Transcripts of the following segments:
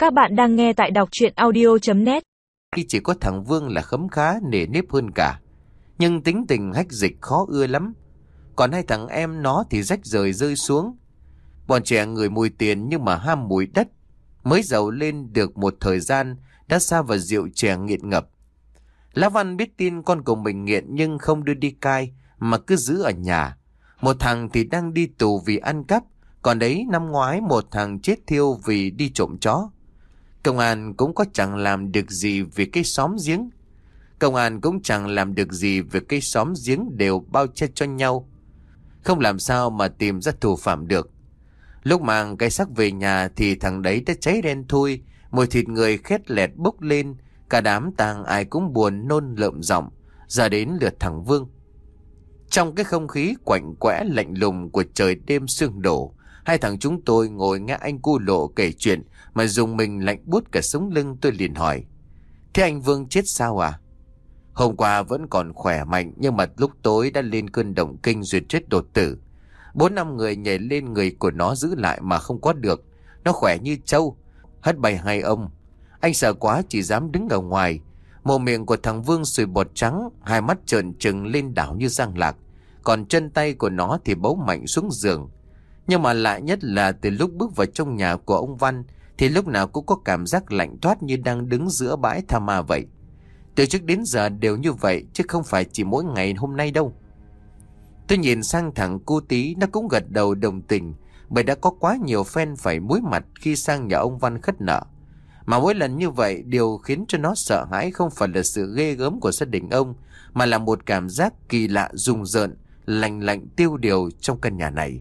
Các bạn đang nghe tại đọc truyện audio.net. Chỉ có thằng Vương là khấm khá nể nếp hơn cả, nhưng tính tình hách dịch khó ưa lắm. Còn hai thằng em nó thì rách rời rơi xuống. Bọn trẻ ngửi mùi tiền nhưng mà ham mùi đất. Mới giàu lên được một thời gian đã sa vào rượu chè nghiện ngập. Lá Văn biết tin con của mình nghiện nhưng không đưa đi cai mà cứ giữ ở nhà. Một thằng thì đang đi tù vì ăn cắp, còn đấy năm ngoái một thằng chết thiêu vì đi trộm chó. Công an cũng có chẳng làm được gì vì cái xóm giếng. Đều bao che cho nhau. Không làm sao mà tìm ra thủ phạm được. Lúc mang cái xác về nhà thì thằng đấy đã cháy đen thui, mùi thịt người khét lẹt bốc lên. Cả đám tang ai cũng buồn nôn lợm giọng. Giờ đến lượt thằng Vương. Trong cái không khí quạnh quẽ lạnh lùng của trời đêm sương đổ, hai thằng chúng tôi ngồi nghe anh cu lộ kể chuyện mà dùng mình lạnh buốt cả sống lưng. Tôi liền hỏi: thế anh Vương chết sao à? Hôm qua vẫn còn khỏe mạnh, nhưng mà lúc tối đã lên cơn động kinh rồi chết đột tử. 4-5 người nhảy lên người của nó giữ lại mà không có được. Nó khỏe như trâu, hất bay hai ông. Anh sợ quá chỉ dám đứng ở ngoài. Mồm miệng của thằng Vương sùi bọt trắng, hai mắt trợn trừng lên đảo như răng lạc. Còn chân tay của nó thì bấu mạnh xuống giường. Nhưng mà lạ nhất là từ lúc bước vào trong nhà của ông Văn thì lúc nào cũng có cảm giác lạnh toát như đang đứng giữa bãi tha ma vậy. Từ trước đến giờ đều như vậy, chứ không phải chỉ mỗi ngày hôm nay đâu. Tôi nhìn sang thằng cu Tí, nó cũng gật đầu đồng tình, bởi đã có quá nhiều fan phải muối mặt khi sang nhà ông Văn khất nợ. Mà mỗi lần như vậy, điều khiến cho nó sợ hãi không phải là sự ghê gớm của gia đình ông, mà là một cảm giác kỳ lạ rùng rợn, lạnh lạnh tiêu điều trong căn nhà này.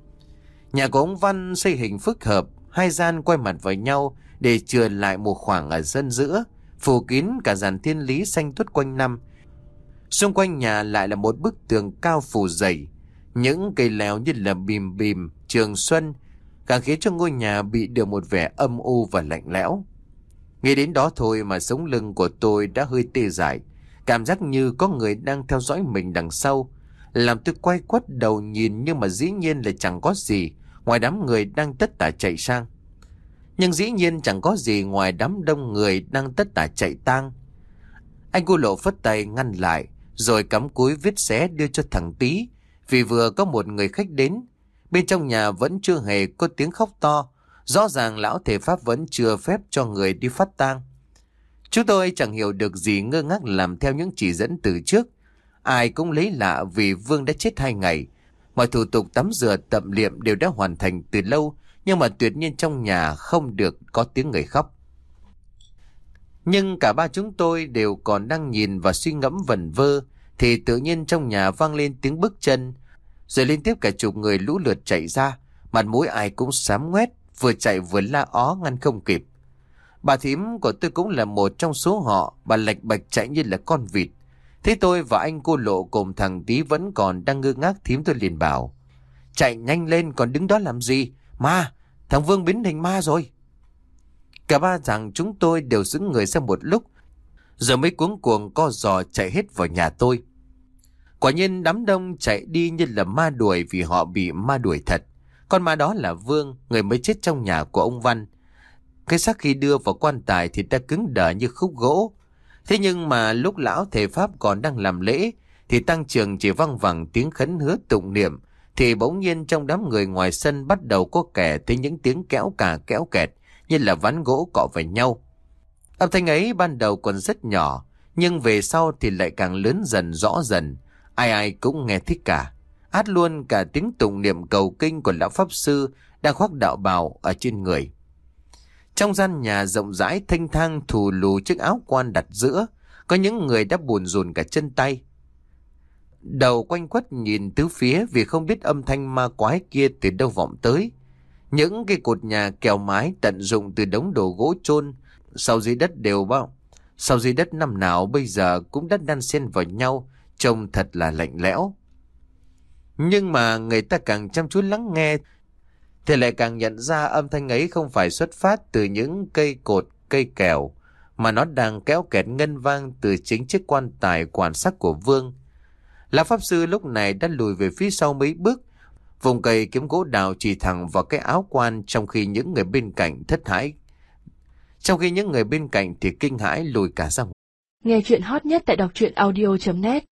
Nhà của ông Văn xây hình phức hợp, hai gian quay mặt vào nhau để chừa lại một khoảng ở sân giữa, phủ kín cả dàn thiên lý xanh tuốt quanh năm. Xung quanh nhà lại là một bức tường cao phủ dày, những cây leo như là bìm bìm trường xuân, càng khiến cho ngôi nhà bị được một vẻ âm u và lạnh lẽo. Nghĩ đến đó thôi mà sống lưng của tôi đã hơi tê dại, cảm giác như có người đang theo dõi mình đằng sau, làm tôi quay quắt đầu nhìn, nhưng mà dĩ nhiên là chẳng có gì ngoài đám người đang tất tả chạy sang. Nhưng dĩ nhiên chẳng có gì ngoài đám đông người đang tất tả chạy tang. Anh cu lộ phất tay ngăn lại, rồi cắm cúi viết xé đưa cho thằng Tí, vì vừa có một người khách đến. Bên trong nhà vẫn chưa hề có tiếng khóc to, rõ ràng lão thầy Pháp vẫn chưa phép cho người đi phát tang. Chúng tôi chẳng hiểu được gì, ngơ ngác làm theo những chỉ dẫn từ trước. Ai cũng lấy lạ vì Vương đã chết 2 ngày. Mọi thủ tục tắm rửa tẩm liệm đều đã hoàn thành từ lâu, nhưng mà tuyệt nhiên trong nhà không được có tiếng người khóc. Nhưng cả ba chúng tôi đều còn đang nhìn và suy ngẫm vẩn vơ, thì tự nhiên trong nhà vang lên tiếng bước chân, rồi liên tiếp cả chục người lũ lượt chạy ra, mặt mũi ai cũng xám ngoét, vừa chạy vừa la ó ngăn không kịp. Bà thím của tôi cũng là một trong số họ, bà lạch bạch chạy như là con vịt. Thế tôi và anh cô lộ cùng thằng Tí vẫn còn đang ngơ ngác, thím tôi liền bảo: chạy nhanh lên, còn đứng đó làm gì? Ma! Thằng Vương biến thành ma rồi! Cả ba thằng chúng tôi đều sững người ra một lúc, rồi mới cuống cuồng co giò chạy hết vào nhà tôi. Quả nhiên đám đông chạy đi như là ma đuổi, vì họ bị ma đuổi thật. Con ma đó là Vương, người mới chết trong nhà của ông Văn. Cái xác khi đưa vào quan tài thì đã cứng đờ như khúc gỗ. Thế nhưng mà lúc lão thầy Pháp còn đang làm lễ thì tăng trường chỉ văng vẳng tiếng khấn hứa tụng niệm, thì bỗng nhiên trong đám người ngoài sân bắt đầu có kẻ thấy những tiếng kéo cà kéo kẹt như là ván gỗ cọ vào nhau. Âm thanh ấy ban đầu còn rất nhỏ, nhưng về sau thì lại càng lớn dần rõ dần. Ai ai cũng nghe thích cả, át luôn cả tiếng tụng niệm cầu kinh của lão pháp sư đang khoác đạo bào ở trên người. Trong gian nhà rộng rãi thênh thang thù lù chiếc áo quan đặt giữa, có những người đã buồn rùn cả chân tay. Đầu quanh quất nhìn tứ phía vì không biết âm thanh ma quái kia từ đâu vọng tới. Những cái cột nhà kèo mái tận dụng từ đống đồ gỗ chôn sau dưới đất năm nào bây giờ cũng đã đan xen vào nhau, trông thật là lạnh lẽo. Nhưng mà người ta càng chăm chú lắng nghe thì lại càng nhận ra âm thanh ấy không phải xuất phát từ những cây cột cây kèo, mà nó đang kéo kẹt ngân vang từ chính chiếc quan tài quan sát của Vương. Lão pháp sư lúc này đã lùi về phía sau mấy bước, vùng cây kiếm gỗ đào chỉ thẳng vào cái áo quan, trong khi những người bên cạnh thất hãi trong khi những người bên cạnh thì kinh hãi lùi cả ra ngoài. Nghe chuyện hot nhất tại đọc truyện audio.net